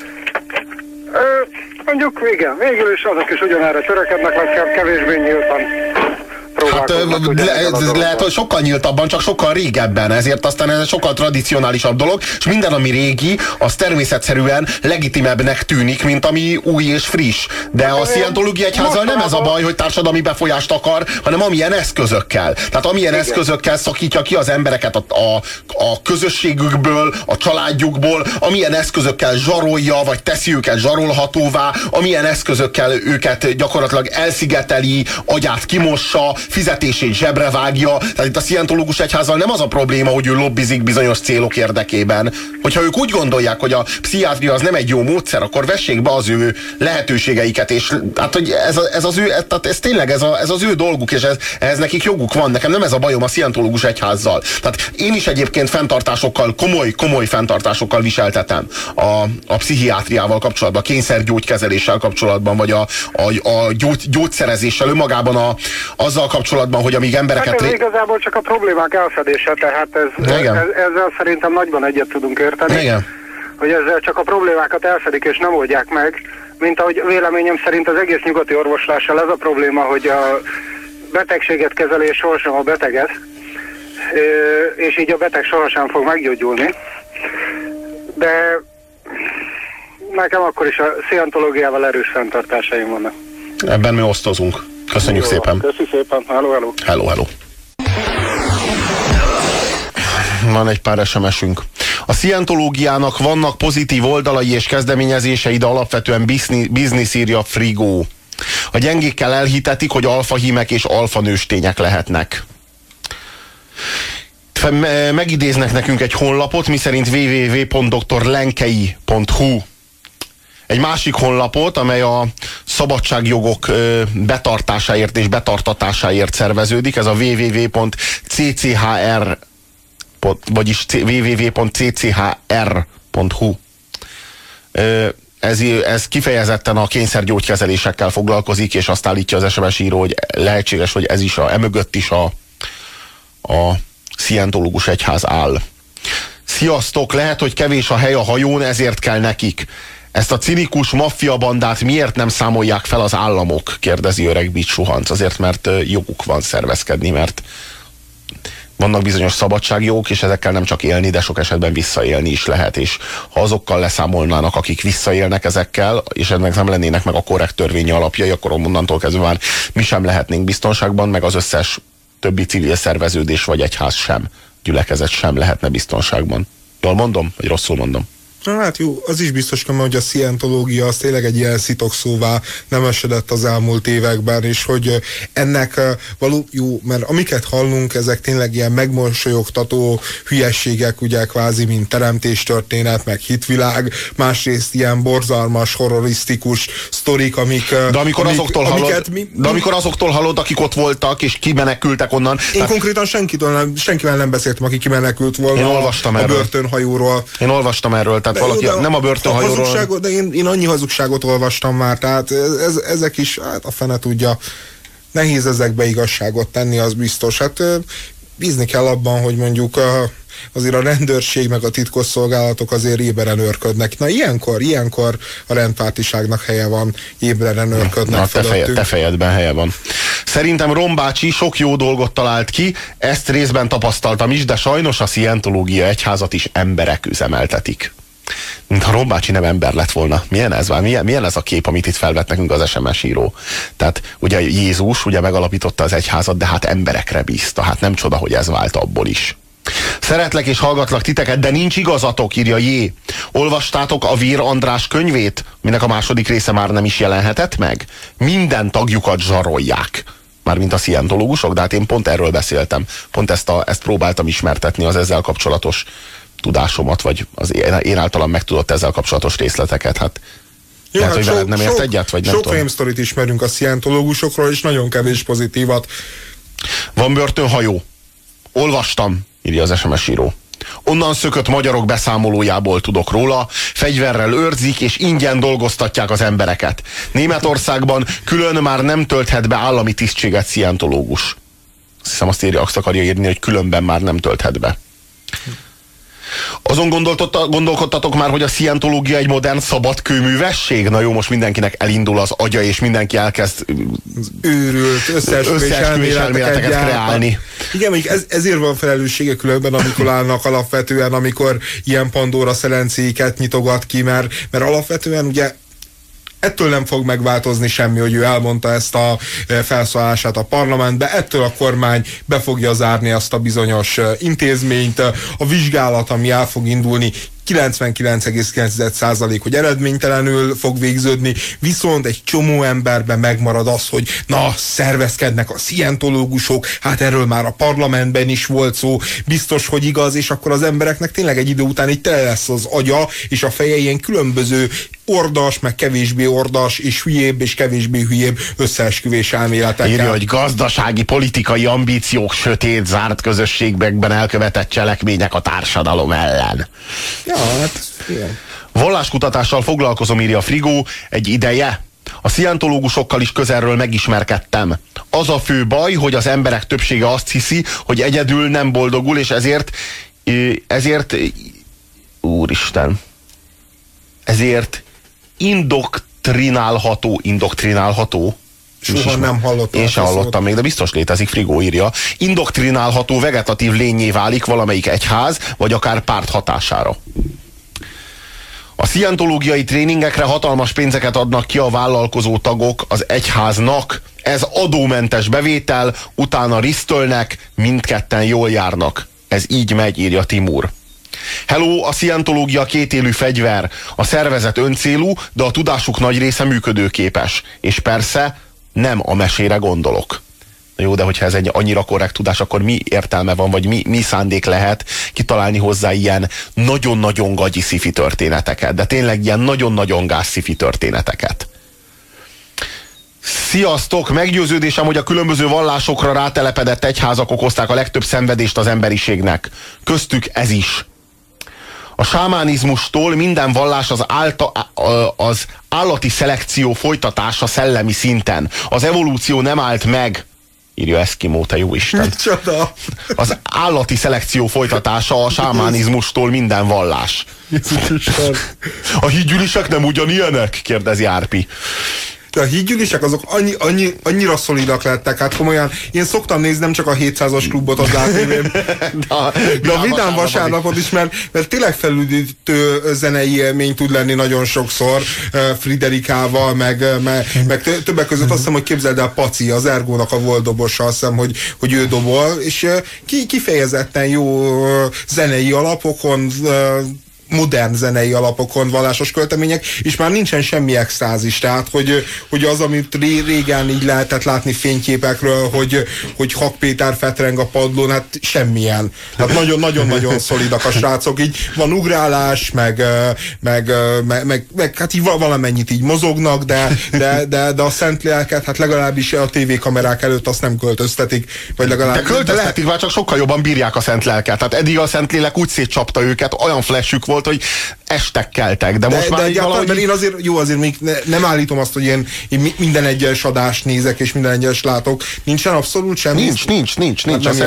Mondjuk igen, végül is azok is ugyanerre törekednek, vagy kevésbé nyíltan.
Hát lehet, hogy sokkal nyíltabban, csak sokkal régebben, ezért aztán ez egy sokkal tradicionálisabb dolog, és minden, ami régi, az természetszerűen legitimebbnek tűnik, mint ami új és friss. De a Scientológia egyházzal nem ez a baj, hogy társadalmi befolyást akar, hanem amilyen eszközökkel. Tehát amilyen eszközökkel szakítja ki az embereket a közösségükből, a családjukból, amilyen eszközökkel zsarolja, vagy teszi őket zsarolhatóvá, amilyen eszközökkel őket gyakorlatilag elszigeteli, agyát kimossa, fizetését zsebre vágja. Tehát itt a szientológus egyházzal nem az a probléma, hogy ő lobbizik bizonyos célok érdekében. Hogyha ők úgy gondolják, hogy a pszichiátria az nem egy jó módszer, akkor vessék be az ő lehetőségeiket, és hát, hogy ez tényleg ez az ő dolguk, és ez nekik joguk van. Nekem nem ez a bajom a szientológus egyházzal. Tehát én is egyébként fenntartásokkal, komoly fenntartásokkal viseltetem a pszichiátriával kapcsolatban, a kényszergyógykezeléssel kapcsolatban, vagy a gyógyszerezéssel önmagában azzal kapcsolatban, hogy amíg embereket...
Hát ez igazából csak a problémák elfedése, tehát ezzel szerintem nagyban egyet tudunk érteni.
Igen.
Hogy ezzel csak a problémákat elfedik és nem oldják meg, mint ahogy véleményem szerint az egész nyugati orvoslással ez a probléma, hogy a betegséget kezeli és sohasem a beteget, és így a beteg sohasem fog meggyógyulni. De nekem akkor is a szientológiával erős fenntartásaim vannak.
Ebben mi osztozunk. Köszönjük szépen.
Köszönjük szépen.
Hello. Van egy pár SMS-ünk. A szientológiának vannak pozitív oldalai és kezdeményezései, de alapvetően biznisz, írja Frigó. A gyengékkel elhitetik, hogy alfahímek és alfanőstények lehetnek. Megidéznek nekünk egy honlapot, miszerint www.drlenkei.hu. Egy másik honlapot, amely a szabadságjogok betartásáért és betartatásáért szerveződik, ez a www.cchr, vagyis www.cchr.hu. Ez kifejezetten a kényszergyógykezelésekkel foglalkozik, és azt állítja az SMS író, hogy lehetséges, hogy ez is emögött is a szientológus egyház áll. Sziasztok, lehet, hogy kevés a hely a hajón, ezért kell nekik. Ezt a cinikus maffiabandát miért nem számolják fel az államok? Kérdezi öreg Bit Suhanc. Azért, mert joguk van szervezkedni, mert vannak bizonyos szabadságjogok, és ezekkel nem csak élni, de sok esetben visszaélni is lehet. És ha azokkal leszámolnának, akik visszaélnek ezekkel, és ennek nem lennének meg a korrekt törvényi alapjai, akkor onnantól kezdve már mi sem lehetnénk biztonságban, meg az összes többi civil szerveződés vagy egyház sem, gyülekezet sem lehetne biztonságban. Jól mondom, vagy rosszul mondom?
Na hát jó, az is biztos, hogy a szientológia az tényleg egy ilyen szitokszóvá nem esedett az elmúlt években, és hogy ennek jó, mert amiket hallunk, ezek tényleg ilyen megmosolyogtató hülyességek, ugye kvázi, mint teremtéstörténet, meg hitvilág, másrészt ilyen borzalmas, horrorisztikus sztorik, amik...
De amikor azoktól hallod, akik ott voltak, és kimenekültek onnan...
Én konkrétan senkivel nem beszéltem, aki kimenekült volna.
Én olvastam
a
erről.
Börtönhajóról.
Én olvastam erről, tehát valaki, nem a börtönhajóról...
De én annyi hazugságot olvastam már, tehát ezek is, hát a fene tudja, nehéz ezekbe igazságot tenni, az biztos. Hát bízni kell abban, hogy mondjuk azért a rendőrség meg a titkosszolgálatok azért éberen őrködnek. Na ilyenkor a rendpártiságnak helye van, éberen őrködnek fölöttünk.
Te fejedben helye van. Szerintem Rombácsi sok jó dolgot talált ki, ezt részben tapasztaltam is, de sajnos a szientológia egyházat is emberek üzemeltetik. Mintha Rombácsi nem ember lett volna. Milyen ez már? Milyen ez a kép, amit itt felvett nekünk az SMS író? Tehát ugye Jézus ugye megalapította az egyházat, de hát emberekre bízta. Hát nem csoda, hogy ez vált abból is. Szeretlek és hallgatlak titeket, de nincs igazatok, írja J. Olvastátok a Vír András könyvét, minek a második része már nem is jelenhetett meg? Minden tagjukat zsarolják. Mármint a szientológusok, de hát én pont erről beszéltem. Pont ezt próbáltam ismertetni, az ezzel kapcsolatos tudásomat, vagy az én általam megtudott ezzel kapcsolatos részleteket. Hát jó, lehet, hogy veled nem ért egyet, vagy nem tudom.
Sok fémsztorit ismerünk a szientológusokról, és nagyon kevés pozitívat.
Van börtönhajó. Olvastam, írja az SMS író. Onnan szökött magyarok beszámolójából tudok róla, fegyverrel őrzik és ingyen dolgoztatják az embereket. Németországban külön már nem tölthet be állami tisztséget szientológus. Azt hiszem azt akarja írni, hogy különben már nem tölthet be. Azon gondolkodtatok már, hogy a szientológia egy modern szabadkőművesség? Na jó, most mindenkinek elindul az agya, és mindenki elkezd
őrült, összeesküvés elméleteket
kreálni.
Igen, mondjuk ezért van felelőssége különben a Mikolának alapvetően, amikor ilyen Pandora szelencéiket nyitogat ki, mert alapvetően ugye ettől nem fog megváltozni semmi, hogy ő elmondta ezt a felszólását a parlamentbe, ettől a kormány be fogja zárni azt a bizonyos intézményt, a vizsgálat, ami el fog indulni, 99,9%, hogy eredménytelenül fog végződni, viszont egy csomó emberben megmarad az, hogy na, szervezkednek a szientológusok, hát erről már a parlamentben is volt szó, biztos, hogy igaz, és akkor az embereknek tényleg egy idő után így tele lesz az agya, és a feje ilyen különböző ordas, meg kevésbé ordas, és hülyébb, és kevésbé hülyébb összeesküvés elméletekkel.
Írja, hogy gazdasági, politikai ambíciók, sötét, zárt közösségekben elkövetett cselekmények a társadalom ellen.
Ja, hát igen.
Valláskutatással foglalkozom, írja Frigó, egy ideje. A szientológusokkal is közelről megismerkedtem. Az a fő baj, hogy az emberek többsége azt hiszi, hogy egyedül nem boldogul, és ezért úristen, ezért indoktrinálható.
Soha nem hallottam.
Én sem hallottam még, de biztos létezik, Frigó írja. Indoktrinálható vegetatív lényé válik valamelyik egyház, vagy akár párt hatására. A szientológiai tréningekre hatalmas pénzeket adnak ki a vállalkozó tagok az egyháznak. Ez adómentes bevétel, utána risztölnek, mindketten jól járnak. Ez így megy, írja Timur. Hello, a szientológia kétélű fegyver. A szervezet öncélú, de a tudásuk nagy része működőképes. És persze nem a mesére gondolok. Na jó, de hogyha ez egy annyira korrekt tudás, akkor mi értelme van, vagy mi szándék lehet kitalálni hozzá ilyen nagyon-nagyon gagyi sci-fi történeteket, de tényleg ilyen nagyon-nagyon gáz sci-fi történeteket. Sziasztok! Meggyőződésem, hogy a különböző vallásokra rátelepedett egyházak okozták a legtöbb szenvedést az emberiségnek. Köztük ez is. A sámánizmustól minden vallás az állati szelekció folytatása szellemi szinten. Az evolúció nem állt meg, írja Eszkimó, te jó Isten.
Csoda!
Az állati szelekció folytatása a sámánizmustól minden vallás. A hídgyűlisek nem ugyanilyenek? Kérdezi Árpi.
De a hídgyűlisek azok annyira szolidak lettek, hát komolyan, én szoktam nézni nem csak a 700-as klubot az ATV-n, de a Vidám vasárnapot is, mert tényleg felüdítő zenei élmény tud lenni nagyon sokszor Friderikával, meg többek között azt hiszem, hogy képzeld el Paci, az Ergónak a volt dobosa, azt hiszem, hogy ő dobol, és kifejezetten jó zenei alapokon modern zenei alapokon vallásos költemények, és már nincsen semmi extázis, tehát hogy az, amit régen így lehetett látni fényképekről, hogy Hak Péter fetreng a padlón, hát semmilyen. Hát nagyon-nagyon szolidak a srácok, így van ugrálás, meg hát így valamennyit így mozognak, de a szent lelket, hát legalábbis a tévékamerák előtt azt nem költöztetik, vagy legalább...
De költöztetik, már csak sokkal jobban bírják a szent lelket. Tehát eddig a Szentlélek úgy szétcsapta őket, olyan flashük volt, hogy estek keltek, de most már
valahogy... én azért még nem állítom azt, hogy én minden egyes adást nézek, és minden egyes látok. Nincsen abszolút semmi?
Nincs.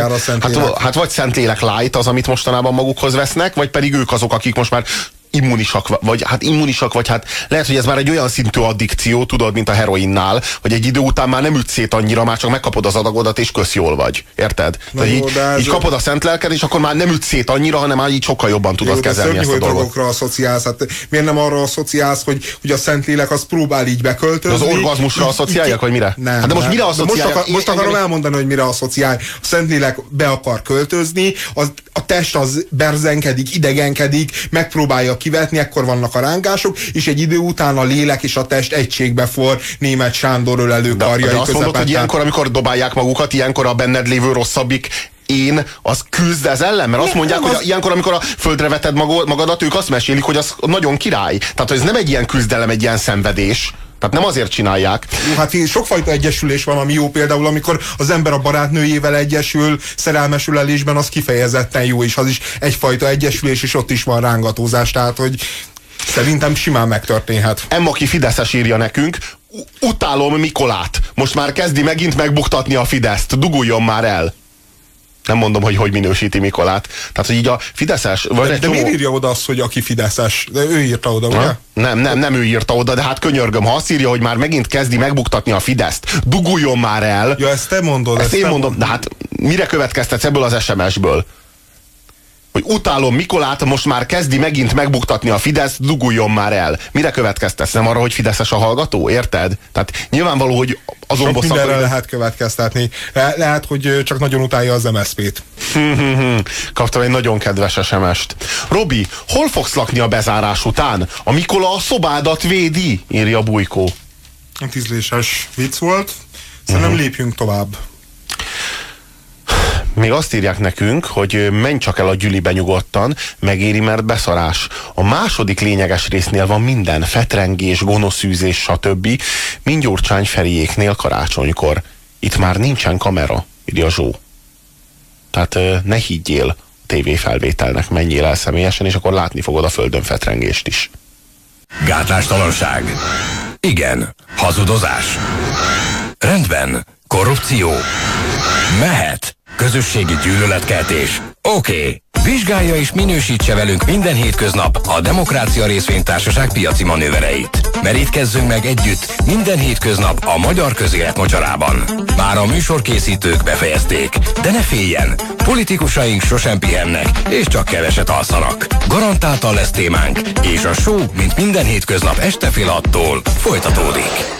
Hát vagy Szentlélek light az, amit mostanában magukhoz vesznek, vagy pedig ők azok, akik most már immunisak, vagy hát lehet, hogy ez már egy olyan szintű addikció, tudod, mint a heroinnál, hogy egy idő után már nem ütsz szét annyira, már csak megkapod az adagodat, és kösz, jól vagy. Érted? Így kapod a szent lelket, és akkor már nem ütsz szét annyira, hanem már így sokkal jobban tudod kezelni ezt a dolgot.
Drogokra asszociálsz, hát miért nem arra asszociálsz, hogy a Szentlélek az próbál így beköltözni?
Az orgazmusra asszociálják, vagy mire?
Nem.
Hát de most mire asszociálják?
Most akarom elmondani, hogy mire asszociál. A Szentlélek be akar költözni, a test az berzenkedik, idegenkedik, megpróbálja kivetni, ekkor vannak a rángások, és egy idő után a lélek és a test egységbe forr Németh Sándor ölelő karjai közepette.
De azt mondod, hogy ilyenkor, amikor dobálják magukat, ilyenkor a benned lévő rosszabbik én, az küzd ez ellen? Mert azt mondják, hogy ilyenkor, amikor a földre veted magadat, ők azt mesélik, hogy az nagyon király. Tehát, hogy ez nem egy ilyen küzdelem, egy ilyen szenvedés. Tehát nem azért csinálják.
Jó, hát sokfajta egyesülés van, ami jó, például amikor az ember a barátnőjével egyesül, szerelmes ölelésben, az kifejezetten jó, és az is egyfajta egyesülés, és ott is van rángatózás, tehát hogy szerintem simán megtörténhet.
Emma-ki fideszes írja nekünk, utálom Mikolát, most már kezdi megint megbuktatni a Fideszt, duguljon már el. Nem mondom, hogy minősíti Mikolát. Tehát, hogy így a fideszes...
De miért írja oda azt, hogy aki fideszes? De ő írta oda, ugye?
Nem ő írta oda, de hát könyörgöm, ha azt írja, hogy már megint kezdi megbuktatni a Fideszt, duguljon már el.
Ja, ezt te mondod.
Ezt én mondom, de hát mire következtetsz ebből az SMS-ből? Hogy utálom Mikolát, most már kezdi megint megbuktatni a Fidesz, duguljon már el. Mire következtetsz? Nem arra, hogy fideszes a hallgató? Érted? Tehát nyilvánvaló, hogy azon
bosszant... Mindenre lehet következtetni. Lehet, hogy csak nagyon utálja az MSZP-t.
Kaptam egy nagyon kedves SMS-t. Robi, hol fogsz lakni a bezárás után? A Mikola a szobádat védi, írja Bujkó.
Ízléses vicc volt. Szerintem lépjünk tovább.
Még azt írják nekünk, hogy menj csak el a Gyülibe nyugodtan, megéri, mert beszarás. A második lényeges résznél van minden, fetrengés, gonoszűzés, stb. Mind Gyurcsány Feriéknél karácsonykor. Itt már nincsen kamera, írja Zsó. Tehát ne higgyél tévéfelvételnek, menjél el személyesen, és akkor látni fogod a földön fetrengést is.
Gátlástalanság. Igen. Hazudozás. Rendben. Korrupció. Mehet. Közösségi gyűlöletkeltés. Oké. Vizsgálja és minősítse velünk minden hétköznap a Demokrácia Részvénytársaság piaci manővereit. Merítkezzünk meg együtt minden hétköznap a magyar közélet mocsarában. Már a műsorkészítők befejezték, de ne féljen, politikusaink sosem pihennek, és csak keveset alszanak. Garantáltan lesz témánk, és a show, mint minden hétköznap este fél 6-tól folytatódik.